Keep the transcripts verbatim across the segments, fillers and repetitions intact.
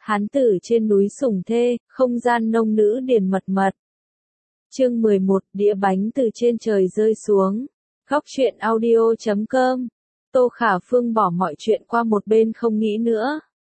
Hán tử trên núi sủng thê, không gian nông nữ điền mật mật. Chương mười một, đĩa bánh từ trên trời rơi xuống. Góc truyện audio chấm com. Tô Khả Phương bỏ mọi chuyện qua một bên không nghĩ nữa.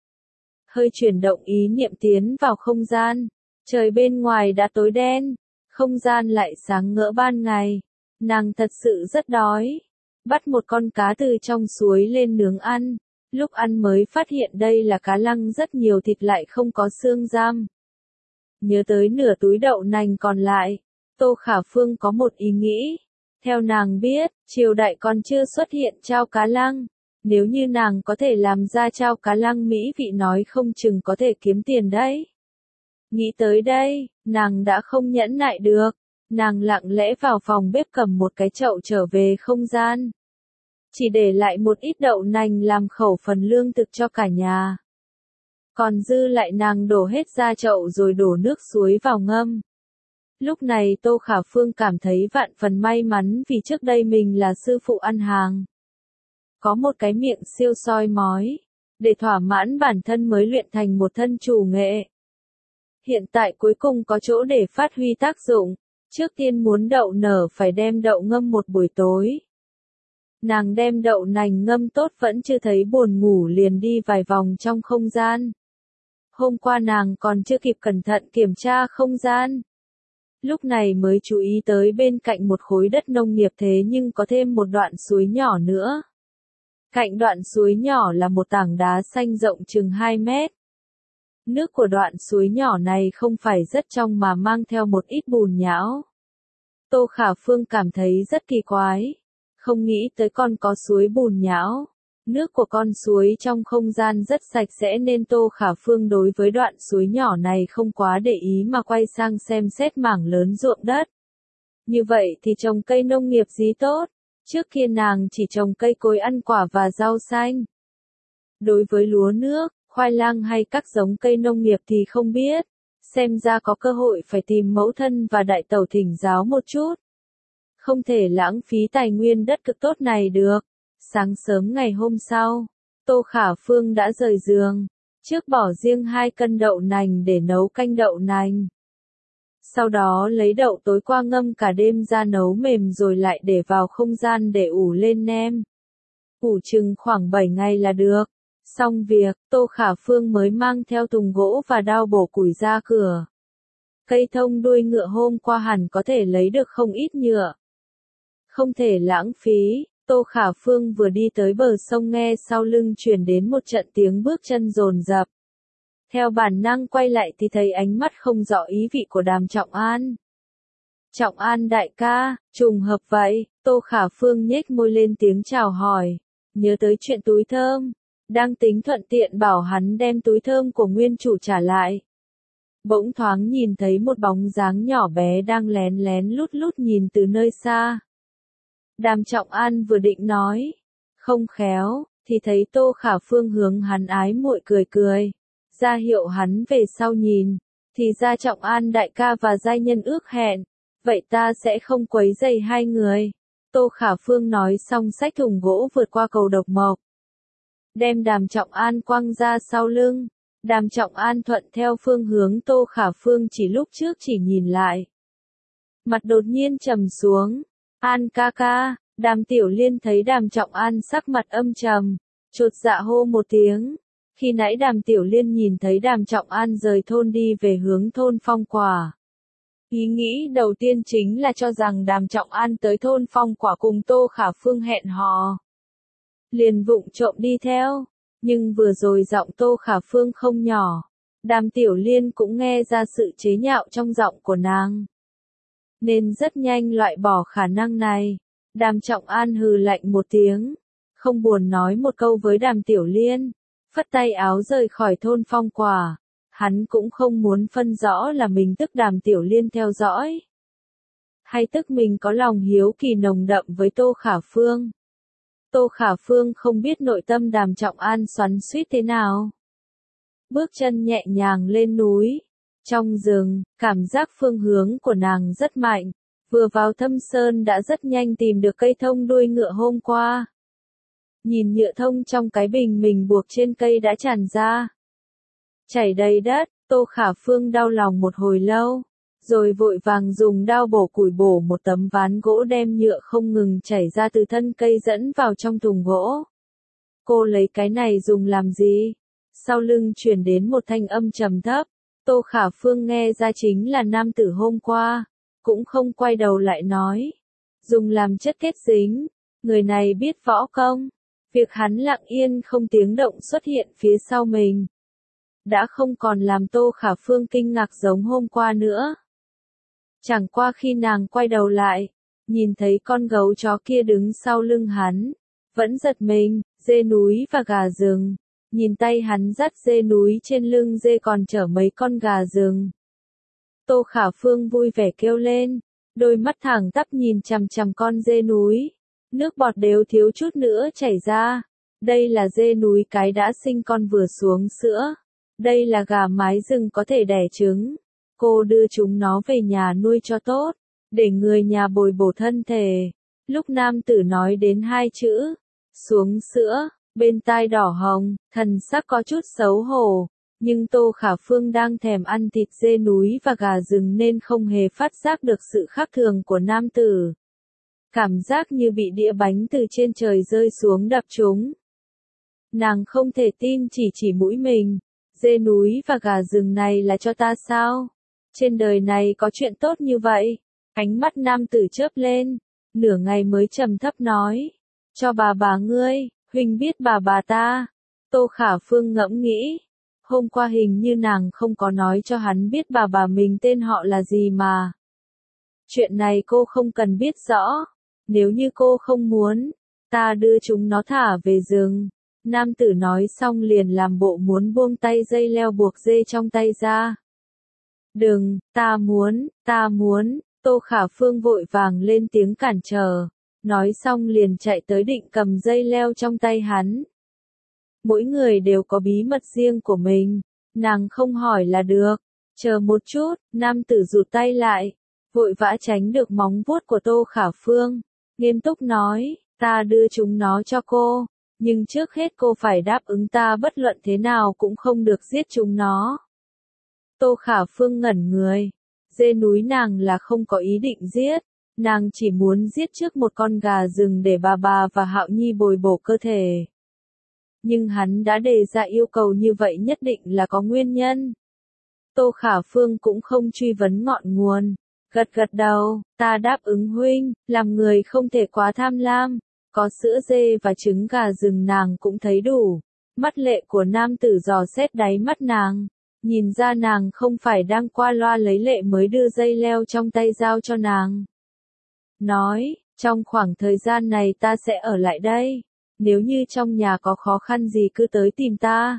Hơi chuyển động ý niệm tiến vào không gian. Trời bên ngoài đã tối đen. Không gian lại sáng ngỡ ban ngày. Nàng thật sự rất đói. Bắt một con cá từ trong suối lên nướng ăn. Lúc ăn mới phát hiện đây là cá lăng rất nhiều thịt lại không có xương giam. Nhớ tới nửa túi đậu nành còn lại, Tô Khả Phương có một ý nghĩ. Theo nàng biết, triều đại còn chưa xuất hiện chao cá lăng. Nếu như nàng có thể làm ra chao cá lăng mỹ vị nói không chừng có thể kiếm tiền đấy. Nghĩ tới đây, nàng đã không nhẫn nại được. Nàng lặng lẽ vào phòng bếp cầm một cái chậu trở về không gian. Chỉ để lại một ít đậu nành làm khẩu phần lương thực cho cả nhà. Còn dư lại nàng đổ hết ra chậu rồi đổ nước suối vào ngâm. Lúc này Tô Khả Phương cảm thấy vạn phần may mắn vì trước đây mình là sư phụ ăn hàng. Có một cái miệng siêu soi mói. Để thỏa mãn bản thân mới luyện thành một thân chủ nghệ. Hiện tại cuối cùng có chỗ để phát huy tác dụng. Trước tiên muốn đậu nở phải đem đậu ngâm một buổi tối. Nàng đem đậu nành ngâm tốt vẫn chưa thấy buồn ngủ liền đi vài vòng trong không gian. Hôm qua nàng còn chưa kịp cẩn thận kiểm tra không gian. Lúc này mới chú ý tới bên cạnh một khối đất nông nghiệp thế nhưng có thêm một đoạn suối nhỏ nữa. Cạnh đoạn suối nhỏ là một tảng đá xanh rộng chừng hai mét. Nước của đoạn suối nhỏ này không phải rất trong mà mang theo một ít bùn nhão. Tô Khả Phương cảm thấy rất kỳ quái. Không nghĩ tới con có suối bùn nhão. Nước của con suối trong không gian rất sạch sẽ nên Tô Khả Phương đối với đoạn suối nhỏ này không quá để ý mà quay sang xem xét mảng lớn ruộng đất. Như vậy thì trồng cây nông nghiệp gì tốt? Trước kia nàng chỉ trồng cây cối ăn quả và rau xanh. Đối với lúa nước, khoai lang hay các giống cây nông nghiệp thì không biết. Xem ra có cơ hội phải tìm mẫu thân và đại tẩu thỉnh giáo một chút. Không thể lãng phí tài nguyên đất cực tốt này được. Sáng sớm ngày hôm sau, Tô Khả Phương đã rời giường. Trước bỏ riêng hai cân đậu nành để nấu canh đậu nành. Sau đó lấy đậu tối qua ngâm cả đêm ra nấu mềm rồi lại để vào không gian để ủ lên nem. Ủ chừng khoảng bảy ngày là được. Xong việc, Tô Khả Phương mới mang theo thùng gỗ và dao bổ củi ra cửa. Cây thông đuôi ngựa hôm qua hẳn có thể lấy được không ít nhựa. Không thể lãng phí, Tô Khả Phương vừa đi tới bờ sông nghe sau lưng truyền đến một trận tiếng bước chân dồn dập. Theo bản năng quay lại thì thấy ánh mắt không rõ ý vị của Đàm Trọng An. Trọng An đại ca, trùng hợp vậy, Tô Khả Phương nhếch môi lên tiếng chào hỏi. Nhớ tới chuyện túi thơm. Đang tính thuận tiện bảo hắn đem túi thơm của nguyên chủ trả lại. Bỗng thoáng nhìn thấy một bóng dáng nhỏ bé đang lén lén lút lút nhìn từ nơi xa. Đàm Trọng An vừa định nói, không khéo, thì thấy Tô Khả Phương hướng hắn ái muội cười cười, ra hiệu hắn về sau nhìn, thì ra Trọng An đại ca và giai nhân ước hẹn, vậy ta sẽ không quấy rầy hai người. Tô Khả Phương nói xong xách thùng gỗ vượt qua cầu độc mộc. Đem Đàm Trọng An quăng ra sau lưng. Đàm Trọng An thuận theo phương hướng Tô Khả Phương chỉ lúc trước chỉ nhìn lại. Mặt đột nhiên trầm xuống. An ca ca, Đàm Tiểu Liên thấy Đàm Trọng An sắc mặt âm trầm, chột dạ hô một tiếng. Khi nãy Đàm Tiểu Liên nhìn thấy Đàm Trọng An rời thôn đi về hướng thôn Phong Quả. Ý nghĩ đầu tiên chính là cho rằng Đàm Trọng An tới thôn Phong Quả cùng Tô Khả Phương hẹn hò. Liền vụng trộm đi theo, nhưng vừa rồi giọng Tô Khả Phương không nhỏ. Đàm Tiểu Liên cũng nghe ra sự chế nhạo trong giọng của nàng. Nên rất nhanh loại bỏ khả năng này. Đàm Trọng An hừ lạnh một tiếng, không buồn nói một câu với Đàm Tiểu Liên, phất tay áo rời khỏi thôn Phong Quả. Hắn cũng không muốn phân rõ là mình tức Đàm Tiểu Liên theo dõi, hay tức mình có lòng hiếu kỳ nồng đậm với Tô Khả Phương. Tô Khả Phương không biết nội tâm Đàm Trọng An xoắn xuýt thế nào. Bước chân nhẹ nhàng lên núi. Trong rừng, cảm giác phương hướng của nàng rất mạnh. Vừa vào thâm sơn đã rất nhanh tìm được cây thông đuôi ngựa hôm qua. Nhìn nhựa thông trong cái bình mình buộc trên cây đã tràn ra. chảy đầy đất. Tô Khả Phương đau lòng một hồi lâu, rồi vội vàng dùng dao bổ củi bổ một tấm ván gỗ đem nhựa không ngừng chảy ra từ thân cây dẫn vào trong thùng gỗ. Cô lấy cái này dùng làm gì? Sau lưng truyền đến một thanh âm trầm thấp. Tô Khả Phương nghe ra chính là nam tử hôm qua, cũng không quay đầu lại nói. Dùng làm chất kết dính, người này biết võ công. Việc hắn lặng yên không tiếng động xuất hiện phía sau mình, đã không còn làm Tô Khả Phương kinh ngạc giống hôm qua nữa. Chẳng qua khi nàng quay đầu lại, nhìn thấy con gấu chó kia đứng sau lưng hắn, vẫn giật mình, dê núi và gà rừng. Nhìn tay hắn dắt dê núi trên lưng dê còn chở mấy con gà rừng. Tô Khả Phương vui vẻ kêu lên, đôi mắt thẳng tắp nhìn chằm chằm con dê núi. Nước bọt đều thiếu chút nữa chảy ra. Đây là dê núi cái đã sinh con vừa xuống sữa. Đây là gà mái rừng có thể đẻ trứng. Cô đưa chúng nó về nhà nuôi cho tốt, để người nhà bồi bổ thân thể. Lúc nam tử nói đến hai chữ, xuống sữa, bên tai đỏ hồng, thần sắc có chút xấu hổ. Nhưng Tô Khả Phương đang thèm ăn thịt dê núi và gà rừng nên không hề phát giác được sự khác thường của nam tử. Cảm giác như bị đĩa bánh từ trên trời rơi xuống đập trúng. Nàng không thể tin chỉ chỉ mũi mình. Dê núi và gà rừng này là cho ta sao? Trên đời này có chuyện tốt như vậy? Ánh mắt nam tử chớp lên, nửa ngày mới trầm thấp nói. Cho bà bà ngươi, huynh biết bà bà ta. Tô Khả Phương ngẫm nghĩ. Hôm qua hình như nàng không có nói cho hắn biết bà bà mình tên họ là gì mà. Chuyện này cô không cần biết rõ. Nếu như cô không muốn, ta đưa chúng nó thả về rừng. Nam tử nói xong liền làm bộ muốn buông tay dây leo buộc dê trong tay ra. Đừng, ta muốn, ta muốn, Tô Khả Phương vội vàng lên tiếng cản trở. Nói xong liền chạy tới định cầm dây leo trong tay hắn. Mỗi người đều có bí mật riêng của mình, nàng không hỏi là được. Chờ một chút, nam tử rụt tay lại, vội vã tránh được móng vuốt của Tô Khả Phương. Nghiêm túc nói, ta đưa chúng nó cho cô, nhưng trước hết cô phải đáp ứng ta bất luận thế nào cũng không được giết chúng nó. Tô Khả Phương ngẩn người, dê núi nàng là không có ý định giết, nàng chỉ muốn giết trước một con gà rừng để bà bà và Hạo Nhi bồi bổ cơ thể. Nhưng hắn đã đề ra yêu cầu như vậy nhất định là có nguyên nhân. Tô Khả Phương cũng không truy vấn ngọn nguồn. Gật gật đầu, ta đáp ứng huynh, làm người không thể quá tham lam. Có sữa dê và trứng gà rừng nàng cũng thấy đủ. Mắt lệ của nam tử dò xét đáy mắt nàng. Nhìn ra nàng không phải đang qua loa lấy lệ mới đưa dây leo trong tay giao cho nàng. Nói, trong khoảng thời gian này ta sẽ ở lại đây. Nếu như trong nhà có khó khăn gì cứ tới tìm ta.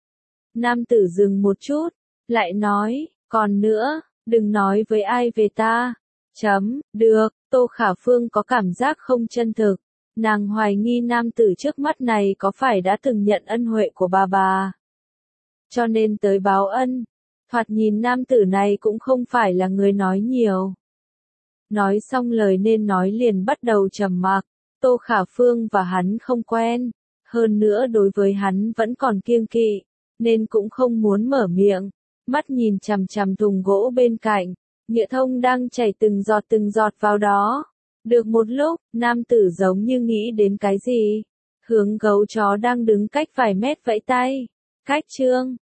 Nam tử dừng một chút, lại nói, còn nữa, đừng nói với ai về ta. Chấm, được, Tô Khả Phương có cảm giác không chân thực. Nàng hoài nghi nam tử trước mắt này có phải đã từng nhận ân huệ của bà bà. Cho nên tới báo ân. Thoạt nhìn nam tử này cũng không phải là người nói nhiều. Nói xong lời nên nói liền bắt đầu trầm mặc. Tô Khả Phương và hắn không quen, hơn nữa đối với hắn vẫn còn kiêng kỵ, nên cũng không muốn mở miệng. Mắt nhìn chằm chằm thùng gỗ bên cạnh, nhựa thông đang chảy từng giọt từng giọt vào đó. Được một lúc, nam tử giống như nghĩ đến cái gì, hướng gấu chó đang đứng cách vài mét vẫy tay. Cách chương